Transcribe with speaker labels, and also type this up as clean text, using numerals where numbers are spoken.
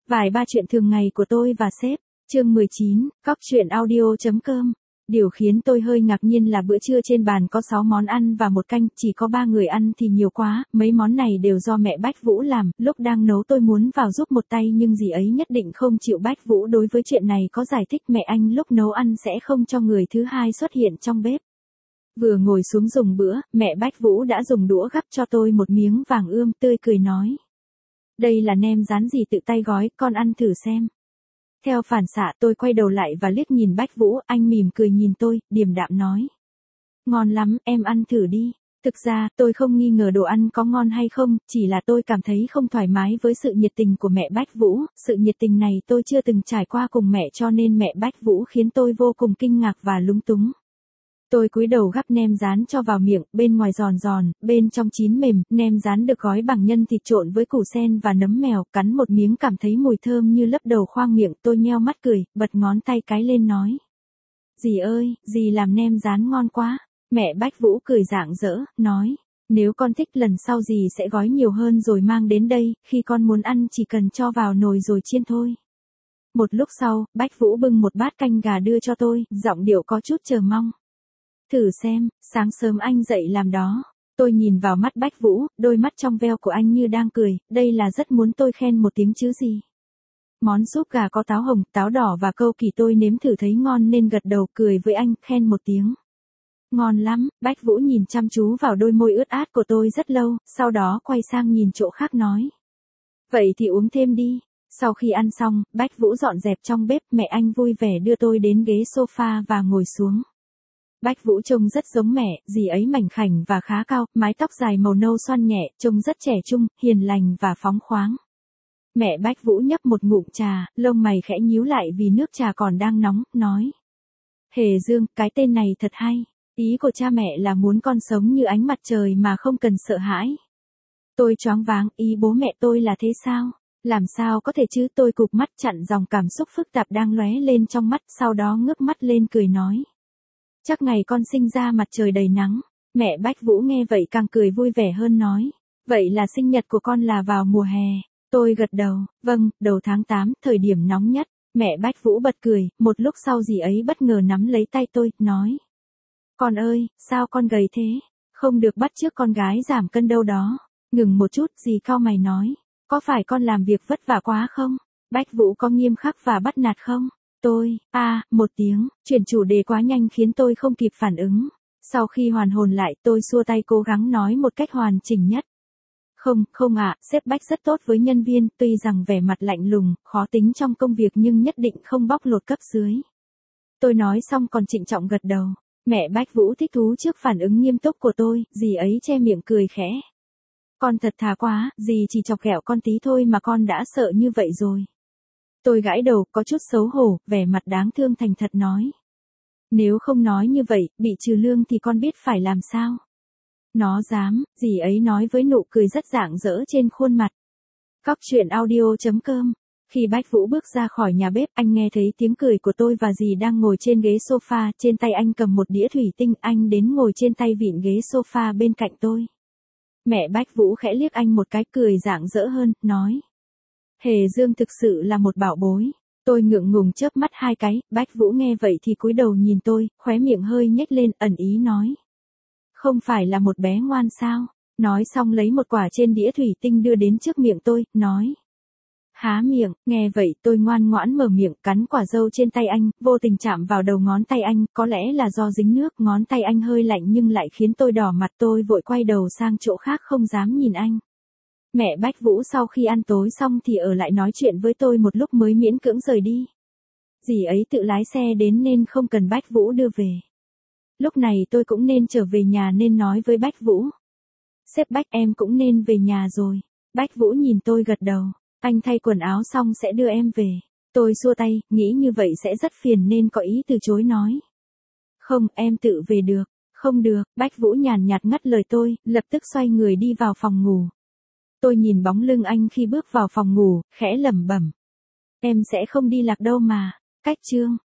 Speaker 1: Vài ba chuyện thường ngày của tôi và sếp. Chương 19, Cóc truyện audio.com. Điều khiến tôi hơi ngạc nhiên là bữa trưa trên bàn có 6 món ăn và một canh, chỉ có 3 người ăn thì nhiều quá, mấy món này đều do mẹ Bách Vũ làm, lúc đang nấu tôi muốn vào giúp một tay nhưng dì ấy nhất định không chịu. Bách Vũ đối với chuyện này có giải thích mẹ anh lúc nấu ăn sẽ không cho người thứ hai xuất hiện trong bếp. Vừa ngồi xuống dùng bữa, mẹ Bách Vũ đã dùng đũa gắp cho tôi một miếng vàng ươm, tươi cười nói. Đây là nem rán dì tự tay gói, con ăn thử xem. Theo phản xạ tôi quay đầu lại và liếc nhìn Bách Vũ, anh mỉm cười nhìn tôi, điềm đạm nói. Ngon lắm, em ăn thử đi. Thực ra, tôi không nghi ngờ đồ ăn có ngon hay không, chỉ là tôi cảm thấy không thoải mái với sự nhiệt tình của mẹ Bách Vũ, sự nhiệt tình này tôi chưa từng trải qua cùng mẹ cho nên mẹ Bách Vũ khiến tôi vô cùng kinh ngạc và lúng túng. Tôi cúi đầu gắp nem rán cho vào miệng, bên ngoài giòn giòn, bên trong chín mềm, nem rán được gói bằng nhân thịt trộn với củ sen và nấm mèo, cắn một miếng cảm thấy mùi thơm như lấp đầu khoang miệng, tôi nheo mắt cười, bật ngón tay cái lên nói. Dì ơi, dì làm nem rán ngon quá. Mẹ Bách Vũ cười rạng rỡ, nói, nếu con thích lần sau dì sẽ gói nhiều hơn rồi mang đến đây, khi con muốn ăn chỉ cần cho vào nồi rồi chiên thôi. Một lúc sau, Bách Vũ bưng một bát canh gà đưa cho tôi, giọng điệu có chút chờ mong. Thử xem, sáng sớm anh dậy làm đó. Tôi nhìn vào mắt Bách Vũ, đôi mắt trong veo của anh như đang cười, đây là rất muốn tôi khen một tiếng chứ gì. Món súp gà có táo hồng, táo đỏ và câu kỳ tôi nếm thử thấy ngon nên gật đầu cười với anh, khen một tiếng. Ngon lắm, Bách Vũ nhìn chăm chú vào đôi môi ướt át của tôi rất lâu, sau đó quay sang nhìn chỗ khác nói. Vậy thì uống thêm đi. Sau khi ăn xong, Bách Vũ dọn dẹp trong bếp, mẹ anh vui vẻ đưa tôi đến ghế sofa và ngồi xuống. Bách Vũ trông rất giống mẹ, dì ấy mảnh khảnh và khá cao, mái tóc dài màu nâu xoăn nhẹ, trông rất trẻ trung, hiền lành và phóng khoáng. Mẹ Bách Vũ nhấp một ngụm trà, lông mày khẽ nhíu lại vì nước trà còn đang nóng, nói. Hề Dương, cái tên này thật hay. Ý của cha mẹ là muốn con sống như ánh mặt trời mà không cần sợ hãi. Tôi choáng váng, ý bố mẹ tôi là thế sao? Làm sao có thể chứ? Tôi cụp mắt chặn dòng cảm xúc phức tạp đang lóe lên trong mắt, sau đó ngước mắt lên cười nói. Chắc ngày con sinh ra mặt trời đầy nắng. Mẹ Bách Vũ nghe vậy càng cười vui vẻ hơn nói. Vậy là sinh nhật của con là vào mùa hè. Tôi gật đầu, vâng, đầu tháng 8, thời điểm nóng nhất. Mẹ Bách Vũ bật cười, một lúc sau dì ấy bất ngờ nắm lấy tay tôi, nói. Con ơi, sao con gầy thế? Không được bắt chước con gái giảm cân đâu đó. Ngừng một chút, dì cau mày nói. Có phải con làm việc vất vả quá không? Bách Vũ có nghiêm khắc và bắt nạt không? Tôi, một tiếng, chuyển chủ đề quá nhanh khiến tôi không kịp phản ứng. Sau khi hoàn hồn lại, tôi xua tay cố gắng nói một cách hoàn chỉnh nhất. Không ạ, sếp Bách rất tốt với nhân viên, tuy rằng vẻ mặt lạnh lùng, khó tính trong công việc nhưng nhất định không bóc lột cấp dưới. Tôi nói xong còn trịnh trọng gật đầu. Mẹ Bách Vũ thích thú trước phản ứng nghiêm túc của tôi, dì ấy che miệng cười khẽ. Con thật thà quá, dì chỉ chọc ghẹo con tí thôi mà con đã sợ như vậy rồi. Tôi gãi đầu, có chút xấu hổ, vẻ mặt đáng thương thành thật nói. Nếu không nói như vậy, bị trừ lương thì con biết phải làm sao? Nó dám, dì ấy nói với nụ cười rất rạng rỡ trên khuôn mặt. Cóc truyện audio.com. Khi Bách Vũ bước ra khỏi nhà bếp, anh nghe thấy tiếng cười của tôi và dì đang ngồi trên ghế sofa, trên tay anh cầm một đĩa thủy tinh, anh đến ngồi trên tay vịn ghế sofa bên cạnh tôi. Mẹ Bách Vũ khẽ liếc anh một cái cười rạng rỡ hơn, nói. Hề Dương thực sự là một bảo bối. Tôi ngượng ngùng chớp mắt hai cái, Bách Vũ nghe vậy thì cúi đầu nhìn tôi, khóe miệng hơi nhếch lên, ẩn ý nói. Không phải là một bé ngoan sao? Nói xong lấy một quả trên đĩa thủy tinh đưa đến trước miệng tôi, nói. Há miệng, nghe vậy tôi ngoan ngoãn mở miệng, cắn quả dâu trên tay anh, vô tình chạm vào đầu ngón tay anh, có lẽ là do dính nước, ngón tay anh hơi lạnh nhưng lại khiến tôi đỏ mặt, tôi vội quay đầu sang chỗ khác không dám nhìn anh. Mẹ Bách Vũ sau khi ăn tối xong thì ở lại nói chuyện với tôi một lúc mới miễn cưỡng rời đi. Dì ấy tự lái xe đến nên không cần Bách Vũ đưa về. Lúc này tôi cũng nên trở về nhà nên nói với Bách Vũ. Sếp Bách em cũng nên về nhà rồi. Bách Vũ nhìn tôi gật đầu. Anh thay quần áo xong sẽ đưa em về. Tôi xua tay, nghĩ như vậy sẽ rất phiền nên có ý từ chối nói. Không, em tự về được. Không được, Bách Vũ nhàn nhạt ngắt lời tôi, lập tức xoay người đi vào phòng ngủ. Tôi nhìn bóng lưng anh khi bước vào phòng ngủ, khẽ lẩm bẩm. Em sẽ không đi lạc đâu mà. Cách chương.